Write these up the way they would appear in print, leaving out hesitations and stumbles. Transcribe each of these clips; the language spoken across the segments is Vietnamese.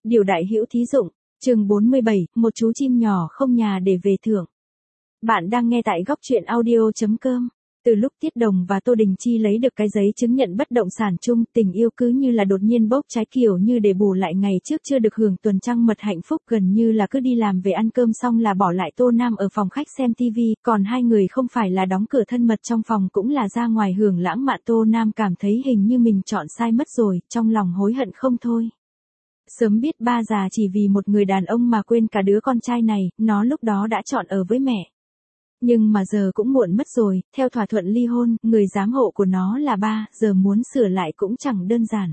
Điều đại hữu thí dụng, chương 47, một chú chim nhỏ không nhà để về thưởng. Bạn đang nghe tại góc truyện audio.com. Từ lúc Tiết Đồng và Tô Đình Chi lấy được cái giấy chứng nhận bất động sản chung, tình yêu cứ như là đột nhiên bốc cháy, kiểu như để bù lại ngày trước chưa được hưởng tuần trăng mật hạnh phúc, gần như là cứ đi làm về ăn cơm xong là bỏ lại Tô Nam ở phòng khách xem tivi, còn hai người không phải là đóng cửa thân mật trong phòng cũng là ra ngoài hưởng lãng mạn. Tô Nam cảm thấy hình như mình chọn sai mất rồi, trong lòng hối hận không thôi. Sớm biết ba già chỉ vì một người đàn ông mà quên cả đứa con trai này, nó lúc đó đã chọn ở với mẹ. Nhưng mà giờ cũng muộn mất rồi, theo thỏa thuận ly hôn, người giám hộ của nó là ba, giờ muốn sửa lại cũng chẳng đơn giản.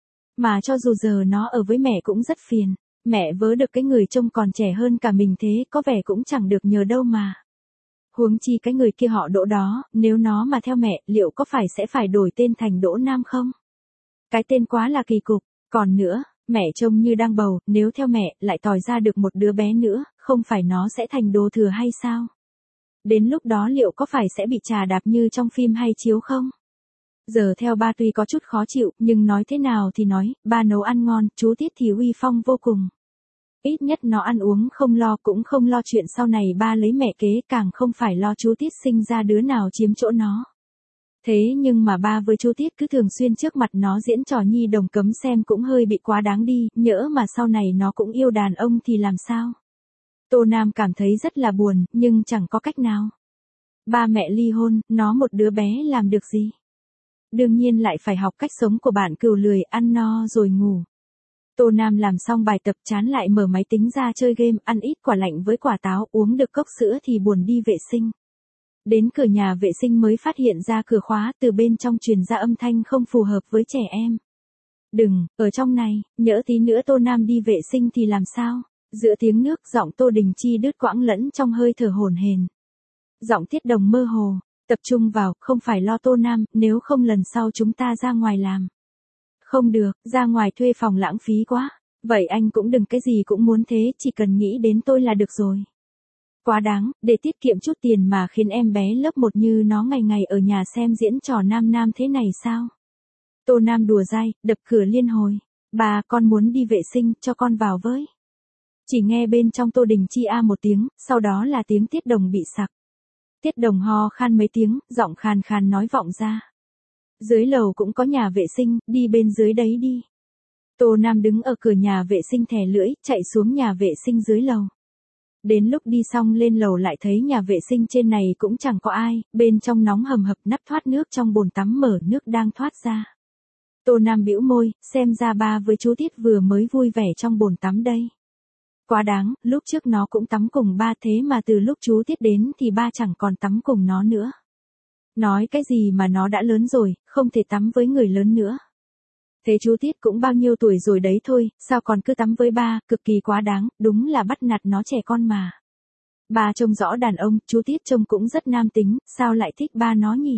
Mà cho dù giờ nó ở với mẹ cũng rất phiền, mẹ vớ được cái người trông còn trẻ hơn cả mình thế, có vẻ cũng chẳng được nhờ đâu mà. Huống chi cái người kia họ Đỗ đó, nếu nó mà theo mẹ, liệu có phải sẽ phải đổi tên thành Đỗ Nam không? Cái tên quá là kỳ cục, còn nữa, mẹ trông như đang bầu, nếu theo mẹ, lại tòi ra được một đứa bé nữa, không phải nó sẽ thành đồ thừa hay sao? Đến lúc đó liệu có phải sẽ bị trà đạp như trong phim hay chiếu không? Giờ theo ba tuy có chút khó chịu, nhưng nói thế nào thì nói, ba nấu ăn ngon, chú Tiết thì uy phong vô cùng. Ít nhất nó ăn uống không lo, cũng không lo chuyện sau này ba lấy mẹ kế, càng không phải lo chú Tiết sinh ra đứa nào chiếm chỗ nó. Thế nhưng mà ba với chú Tiết cứ thường xuyên trước mặt nó diễn trò nhi đồng cấm xem cũng hơi bị quá đáng đi, nhỡ mà sau này nó cũng yêu đàn ông thì làm sao? Tô Nam cảm thấy rất là buồn, nhưng chẳng có cách nào. Ba mẹ ly hôn, nó một đứa bé làm được gì? Đương nhiên lại phải học cách sống của bạn cừu, lười ăn no rồi ngủ. Tô Nam làm xong bài tập chán lại mở máy tính ra chơi game, ăn ít quả lạnh với quả táo, uống được cốc sữa thì buồn đi vệ sinh. Đến cửa nhà vệ sinh mới phát hiện ra cửa khóa, từ bên trong truyền ra âm thanh không phù hợp với trẻ em. Đừng, ở trong này, nhỡ tí nữa Tô Nam đi vệ sinh thì làm sao? Giữa tiếng nước, giọng Tô Đình Chi đứt quãng lẫn trong hơi thở hổn hển. Giọng Tiết Đồng mơ hồ, tập trung vào, không phải lo Tô Nam, nếu không lần sau chúng ta ra ngoài làm. Không được, ra ngoài thuê phòng lãng phí quá. Vậy anh cũng đừng cái gì cũng muốn thế, chỉ cần nghĩ đến tôi là được rồi. Quá đáng, để tiết kiệm chút tiền mà khiến em bé lớp 1 như nó ngày ngày ở nhà xem diễn trò nam nam thế này sao? Tô Nam đùa dai, đập cửa liên hồi. Bà, con muốn đi vệ sinh, cho con vào với. Chỉ nghe bên trong Tô Đình Chi a một tiếng, sau đó là tiếng Tiết Đồng bị sặc. Tiết Đồng ho khan mấy tiếng, giọng khàn khàn nói vọng ra. Dưới lầu cũng có nhà vệ sinh, đi bên dưới đấy đi. Tô Nam đứng ở cửa nhà vệ sinh thè lưỡi, chạy xuống nhà vệ sinh dưới lầu. Đến lúc đi xong lên lầu lại thấy nhà vệ sinh trên này cũng chẳng có ai, bên trong nóng hầm hập, nắp thoát nước trong bồn tắm mở, nước đang thoát ra. Tô Nam bĩu môi, xem ra ba với chú Tiết vừa mới vui vẻ trong bồn tắm đây. Quá đáng, lúc trước nó cũng tắm cùng ba, thế mà từ lúc chú Tiết đến thì ba chẳng còn tắm cùng nó nữa. Nói cái gì mà nó đã lớn rồi, không thể tắm với người lớn nữa. Thế chú Tiết cũng bao nhiêu tuổi rồi đấy thôi, sao còn cứ tắm với ba, cực kỳ quá đáng, đúng là bắt nạt nó trẻ con mà. Ba trông rõ đàn ông, chú Tiết trông cũng rất nam tính, sao lại thích ba nó nhỉ?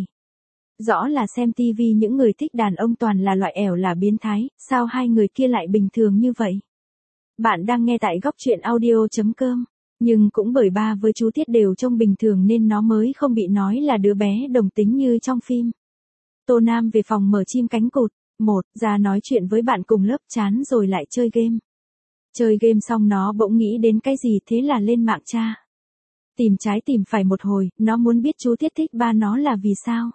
Rõ là xem tivi những người thích đàn ông toàn là loại ẻo là biến thái, sao hai người kia lại bình thường như vậy? Bạn đang nghe tại góc truyện audio.com. Nhưng cũng bởi ba với chú Tiết đều trông bình thường nên nó mới không bị nói là đứa bé đồng tính như trong phim. Tô Nam về phòng mở chim cánh cụt. Ra nói chuyện với bạn cùng lớp, chán rồi lại chơi game. Chơi game xong nó bỗng nghĩ đến cái gì, thế là lên mạng tra. Tìm trái tìm phải một hồi, nó muốn biết chú Tiết thích ba nó là vì sao.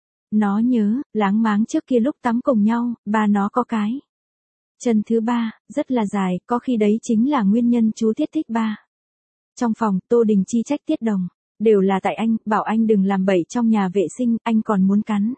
Nó nhớ, láng máng trước kia lúc tắm cùng nhau, ba nó có cái chân thứ ba, rất là dài, có khi đấy chính là nguyên nhân chú Tiết thích ba. Trong phòng, Tô Đình Chi trách Tiết Đồng. Đều là tại anh, bảo anh đừng làm bậy trong nhà vệ sinh, anh còn muốn cắn.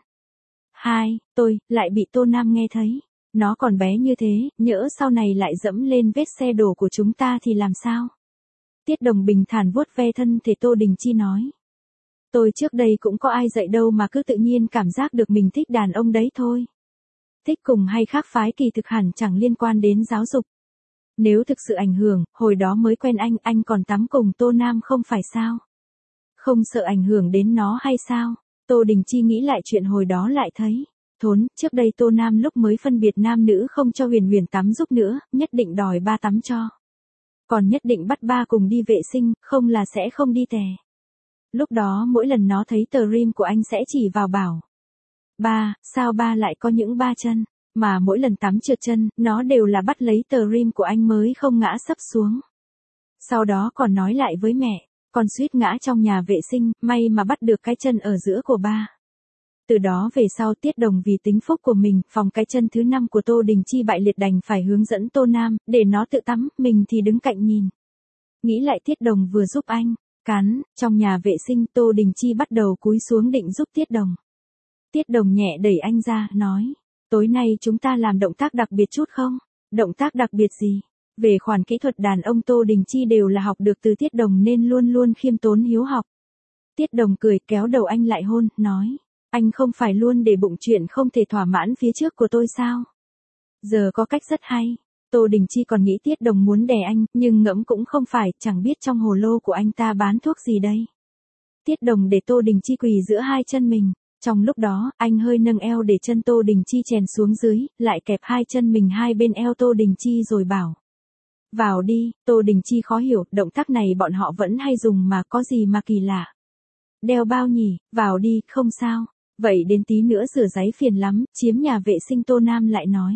Tôi, lại bị Tô Nam nghe thấy. Nó còn bé như thế, nhỡ sau này lại dẫm lên vết xe đổ của chúng ta thì làm sao? Tiết Đồng bình thản vuốt ve thân thể Tô Đình Chi nói. Tôi trước đây cũng có ai dạy đâu mà cứ tự nhiên cảm giác được mình thích đàn ông đấy thôi. Thích cùng hay khác phái kỳ thực hẳn chẳng liên quan đến giáo dục. Nếu thực sự ảnh hưởng, hồi đó mới quen anh còn tắm cùng Tô Nam không phải sao? Không sợ ảnh hưởng đến nó hay sao? Tô Đình Chi nghĩ lại chuyện hồi đó lại thấy. Trước đây Tô Nam lúc mới phân biệt nam nữ không cho Huyền Huyền tắm giúp nữa, nhất định đòi ba tắm cho. Còn nhất định bắt ba cùng đi vệ sinh, không là sẽ không đi tè. Lúc đó mỗi lần nó thấy tờ rim của anh sẽ chỉ vào bảo. Ba, sao ba lại có những ba chân? Mà mỗi lần tắm trượt chân, nó đều là bắt lấy tờ rim của anh mới không ngã sấp xuống. Sau đó còn nói lại với mẹ, con suýt ngã trong nhà vệ sinh, may mà bắt được cái chân ở giữa của ba. Từ đó về sau Tiết Đồng vì tính phúc của mình, phòng cái chân thứ 5 của Tô Đình Chi bại liệt đành phải hướng dẫn Tô Nam, để nó tự tắm, mình thì đứng cạnh nhìn. Nghĩ lại Tiết Đồng vừa giúp anh, cắn, trong nhà vệ sinh Tô Đình Chi bắt đầu cúi xuống định giúp Tiết Đồng. Tiết Đồng nhẹ đẩy anh ra, nói, tối nay chúng ta làm động tác đặc biệt chút không? Động tác đặc biệt gì? Về khoản kỹ thuật đàn ông Tô Đình Chi đều là học được từ Tiết Đồng nên luôn luôn khiêm tốn hiếu học. Tiết Đồng cười kéo đầu anh lại hôn, nói, anh không phải luôn để bụng chuyện không thể thỏa mãn phía trước của tôi sao? Giờ có cách rất hay. Tô Đình Chi còn nghĩ Tiết Đồng muốn đè anh, nhưng ngẫm cũng không phải, chẳng biết trong hồ lô của anh ta bán thuốc gì đây. Tiết Đồng để Tô Đình Chi quỳ giữa hai chân mình. Trong lúc đó, anh hơi nâng eo để chân Tô Đình Chi chèn xuống dưới, lại kẹp hai chân mình hai bên eo Tô Đình Chi rồi bảo. Vào đi, Tô Đình Chi khó hiểu, động tác này bọn họ vẫn hay dùng mà có gì mà kỳ lạ. Đeo bao nhỉ, vào đi, không sao. Vậy đến tí nữa rửa giấy phiền lắm, chiếm nhà vệ sinh Tô Nam lại nói.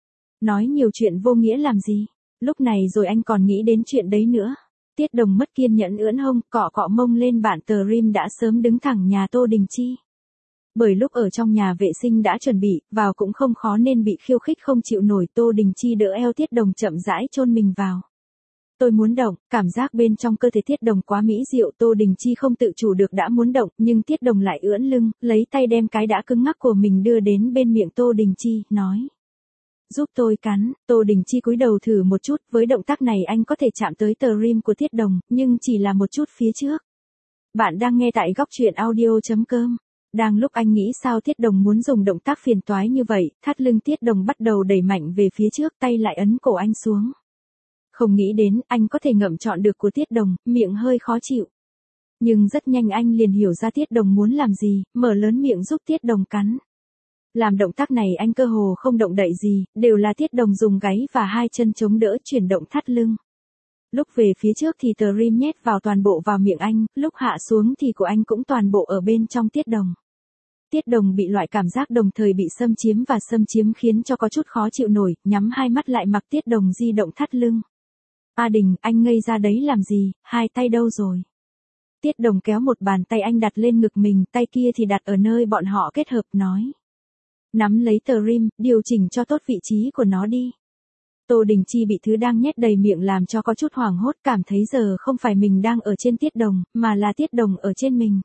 Nói nhiều chuyện vô nghĩa làm gì, lúc này rồi anh còn nghĩ đến chuyện đấy nữa. Tiết Đồng mất kiên nhẫn ưỡn hông, cọ cọ mông lên bạn tờ rim đã sớm đứng thẳng nhà Tô Đình Chi. Bởi lúc ở trong nhà vệ sinh đã chuẩn bị, vào cũng không khó nên bị khiêu khích không chịu nổi. Tô Đình Chi đỡ eo Tiết Đồng chậm rãi chôn mình vào. Tôi muốn động, cảm giác bên trong cơ thể Tiết Đồng quá mỹ diệu. Tô Đình Chi không tự chủ được đã muốn động, nhưng Tiết Đồng lại ưỡn lưng, lấy tay đem cái đã cứng ngắc của mình đưa đến bên miệng Tô Đình Chi, nói. Giúp tôi cắn. Tô Đình Chi cúi đầu thử một chút, với động tác này anh có thể chạm tới tờ rim của Tiết Đồng, nhưng chỉ là một chút phía trước. Bạn đang nghe tại góc truyện audio.com. Đang lúc anh nghĩ sao Tiết Đồng muốn dùng động tác phiền toái như vậy, thắt lưng Tiết Đồng bắt đầu đẩy mạnh về phía trước, tay lại ấn cổ anh xuống. Không nghĩ đến, anh có thể ngậm trọn được của Tiết Đồng, miệng hơi khó chịu. Nhưng rất nhanh anh liền hiểu ra Tiết Đồng muốn làm gì, mở lớn miệng giúp Tiết Đồng cắn. Làm động tác này anh cơ hồ không động đậy gì, đều là Tiết Đồng dùng gáy và hai chân chống đỡ chuyển động thắt lưng. Lúc về phía trước thì tờ rim nhét vào toàn bộ vào miệng anh, lúc hạ xuống thì của anh cũng toàn bộ ở bên trong Tiết Đồng. Tiết Đồng bị loại cảm giác đồng thời bị xâm chiếm và xâm chiếm khiến cho có chút khó chịu nổi, nhắm hai mắt lại mặc Tiết Đồng di động thắt lưng. A Đình, anh ngây ra đấy làm gì, hai tay đâu rồi? Tiết Đồng kéo một bàn tay anh đặt lên ngực mình, tay kia thì đặt ở nơi bọn họ kết hợp, nói. Nắm lấy tờ rim, điều chỉnh cho tốt vị trí của nó đi. Tô Đình Chi bị thứ đang nhét đầy miệng làm cho có chút hoảng hốt, cảm thấy giờ không phải mình đang ở trên Tiết Đồng, mà là Tiết Đồng ở trên mình.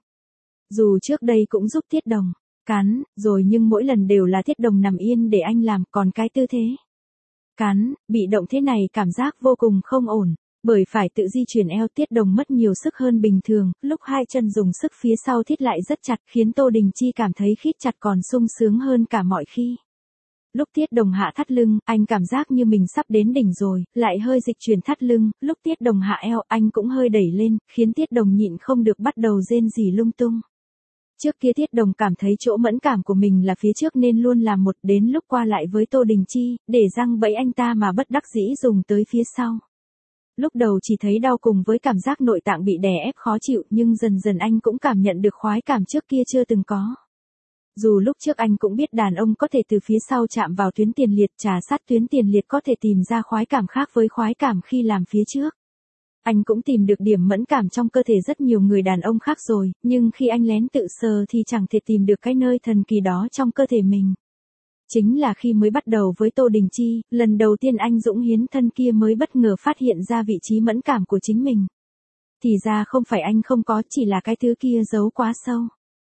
Dù trước đây cũng giúp Tiết Đồng cắn, rồi nhưng mỗi lần đều là Tiết Đồng nằm yên để anh làm, còn cái tư thế cắn, bị động thế này cảm giác vô cùng không ổn, bởi phải tự di chuyển eo. Tiết Đồng mất nhiều sức hơn bình thường, lúc hai chân dùng sức phía sau thít lại rất chặt, khiến Tô Đình Chi cảm thấy khít chặt còn sung sướng hơn cả mọi khi. Lúc Tiết Đồng hạ thắt lưng, anh cảm giác như mình sắp đến đỉnh rồi, lại hơi dịch chuyển thắt lưng, lúc Tiết Đồng hạ eo, anh cũng hơi đẩy lên, khiến Tiết Đồng nhịn không được bắt đầu rên rỉ lung tung. Trước kia Tiết Đồng cảm thấy chỗ mẫn cảm của mình là phía trước nên luôn làm một, đến lúc qua lại với Tô Đình Chi, để răng bẫy anh ta mà bất đắc dĩ dùng tới phía sau. Lúc đầu chỉ thấy đau cùng với cảm giác nội tạng bị đè ép khó chịu, nhưng dần dần anh cũng cảm nhận được khoái cảm trước kia chưa từng có. Dù lúc trước anh cũng biết đàn ông có thể từ phía sau chạm vào tuyến tiền liệt, trà sát tuyến tiền liệt có thể tìm ra khoái cảm khác với khoái cảm khi làm phía trước. Anh cũng tìm được điểm mẫn cảm trong cơ thể rất nhiều người đàn ông khác rồi, nhưng khi anh lén tự sờ thì chẳng thể tìm được cái nơi thần kỳ đó trong cơ thể mình. Chính là khi mới bắt đầu với Tô Đình Chi, lần đầu tiên anh dũng hiến thân kia mới bất ngờ phát hiện ra vị trí mẫn cảm của chính mình. Thì ra không phải anh không có, chỉ là cái thứ kia giấu quá sâu.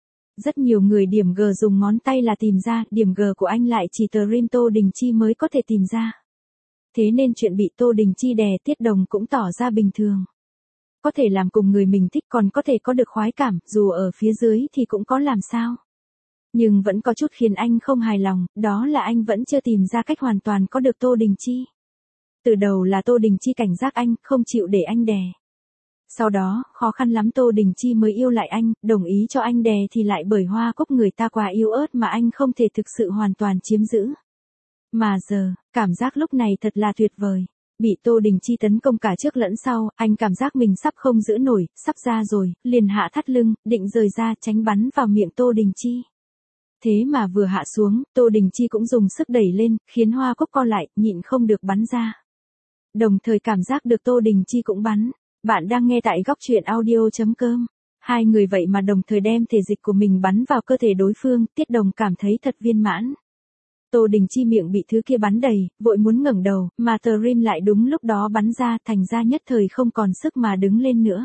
Rất nhiều người điểm G dùng ngón tay là tìm ra, điểm G của anh lại chỉ tờ rim Tô Đình Chi mới có thể tìm ra. Thế nên chuyện bị Tô Đình Chi đè Tiết Đồng cũng tỏ ra bình thường. Có thể làm cùng người mình thích, còn có thể có được khoái cảm, dù ở phía dưới thì cũng có làm sao. Nhưng vẫn có chút khiến anh không hài lòng, đó là anh vẫn chưa tìm ra cách hoàn toàn có được Tô Đình Chi. Từ đầu là Tô Đình Chi cảnh giác anh, không chịu để anh đè. Sau đó, khó khăn lắm Tô Đình Chi mới yêu lại anh, đồng ý cho anh đè thì lại bởi hoa cúc người ta quá yếu ớt mà anh không thể thực sự hoàn toàn chiếm giữ. Mà giờ, cảm giác lúc này thật là tuyệt vời. Bị Tô Đình Chi tấn công cả trước lẫn sau, anh cảm giác mình sắp không giữ nổi, sắp ra rồi, liền hạ thắt lưng, định rời ra tránh bắn vào miệng Tô Đình Chi. Thế mà vừa hạ xuống, Tô Đình Chi cũng dùng sức đẩy lên, khiến hoa cúc co lại, nhịn không được bắn ra. Đồng thời cảm giác được Tô Đình Chi cũng bắn. Bạn đang nghe tại góc truyện audio.com. Hai người vậy mà đồng thời đem thể dịch của mình bắn vào cơ thể đối phương, Tiết Đồng cảm thấy thật viên mãn. Tô Đình Chi miệng bị thứ kia bắn đầy, vội muốn ngẩng đầu, mà tờ rim lại đúng lúc đó bắn ra, thành ra nhất thời không còn sức mà đứng lên nữa.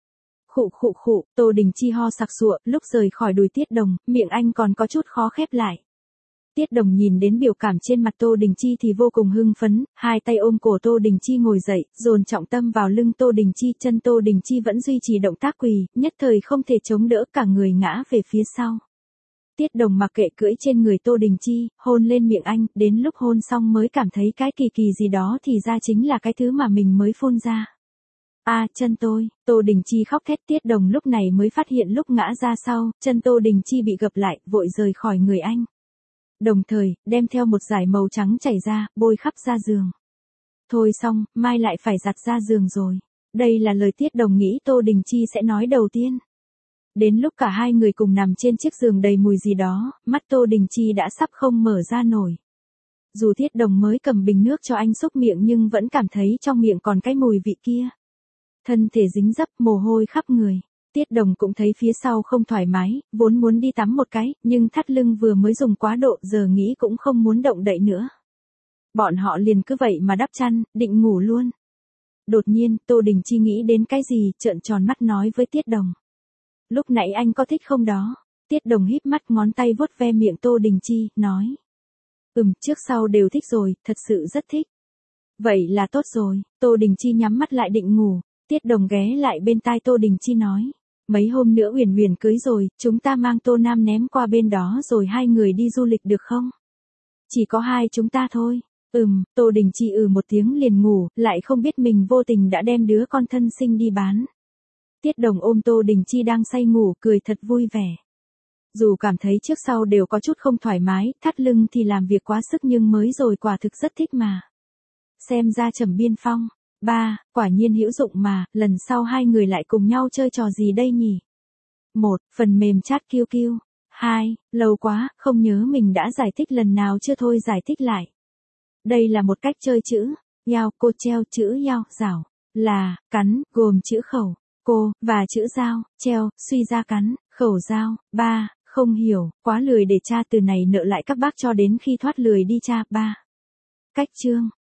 Khụ khụ khụ, Tô Đình Chi ho sặc sụa, lúc rời khỏi đùi Tiết Đồng, miệng anh còn có chút khó khép lại. Tiết Đồng nhìn đến biểu cảm trên mặt Tô Đình Chi thì vô cùng hưng phấn, hai tay ôm cổ Tô Đình Chi ngồi dậy, dồn trọng tâm vào lưng Tô Đình Chi, chân Tô Đình Chi vẫn duy trì động tác quỳ, nhất thời không thể chống đỡ, cả người ngã về phía sau. Tiết Đồng mặc kệ cưỡi trên người Tô Đình Chi, hôn lên miệng anh, đến lúc hôn xong mới cảm thấy cái kỳ kỳ gì đó thì ra chính là cái thứ mà mình mới phun ra. Chân tôi, Tô Đình Chi khóc thét. Tiết Đồng lúc này mới phát hiện lúc ngã ra sau, chân Tô Đình Chi bị gập lại, vội rời khỏi người anh. Đồng thời, đem theo một dải màu trắng chảy ra, bôi khắp ra giường. Thôi xong, mai lại phải giặt ra giường rồi. Đây là lời Tiết Đồng nghĩ Tô Đình Chi sẽ nói đầu tiên. Đến lúc cả hai người cùng nằm trên chiếc giường đầy mùi gì đó, mắt Tô Đình Chi đã sắp không mở ra nổi. Dù Tiết Đồng mới cầm bình nước cho anh xúc miệng nhưng vẫn cảm thấy trong miệng còn cái mùi vị kia. Thân thể dính dấp, mồ hôi khắp người. Tiết Đồng cũng thấy phía sau không thoải mái, vốn muốn đi tắm một cái, nhưng thắt lưng vừa mới dùng quá độ, giờ nghĩ cũng không muốn động đậy nữa. Bọn họ liền cứ vậy mà đắp chăn, định ngủ luôn. Đột nhiên, Tô Đình Chi nghĩ đến cái gì, trợn tròn mắt nói với Tiết Đồng. Lúc nãy anh có thích không đó? Tiết Đồng híp mắt, ngón tay vuốt ve miệng Tô Đình Chi, nói. Trước sau đều thích rồi, thật sự rất thích. Vậy là tốt rồi. Tô Đình Chi nhắm mắt lại định ngủ. Tiết Đồng ghé lại bên tai Tô Đình Chi nói. Mấy hôm nữa Uyển Uyển cưới rồi, chúng ta mang Tô Nam ném qua bên đó rồi hai người đi du lịch được không? Chỉ có hai chúng ta thôi. Tô Đình Chi một tiếng liền ngủ, lại không biết mình vô tình đã đem đứa con thân sinh đi bán. Tiết Đồng ôm Tô Đình Chi đang say ngủ, cười thật vui vẻ. Dù cảm thấy trước sau đều có chút không thoải mái, thắt lưng thì làm việc quá sức nhưng mới rồi quả thực rất thích mà. Xem ra Trầm Biên Phong. Quả nhiên hữu dụng mà, lần sau hai người lại cùng nhau chơi trò gì đây nhỉ? 1. Phần mềm chat QQ. 2. Lâu quá, không nhớ mình đã giải thích lần nào chưa, thôi giải thích lại. Đây là một cách chơi chữ. Yao, cô treo, chữ yao, rảo. Là, cắn, gồm chữ khẩu, cô, và chữ dao, treo, suy ra cắn, khẩu dao. 3. Không hiểu, quá lười để tra từ này nợ lại các bác cho đến khi thoát lười đi tra. 3. Cách chương.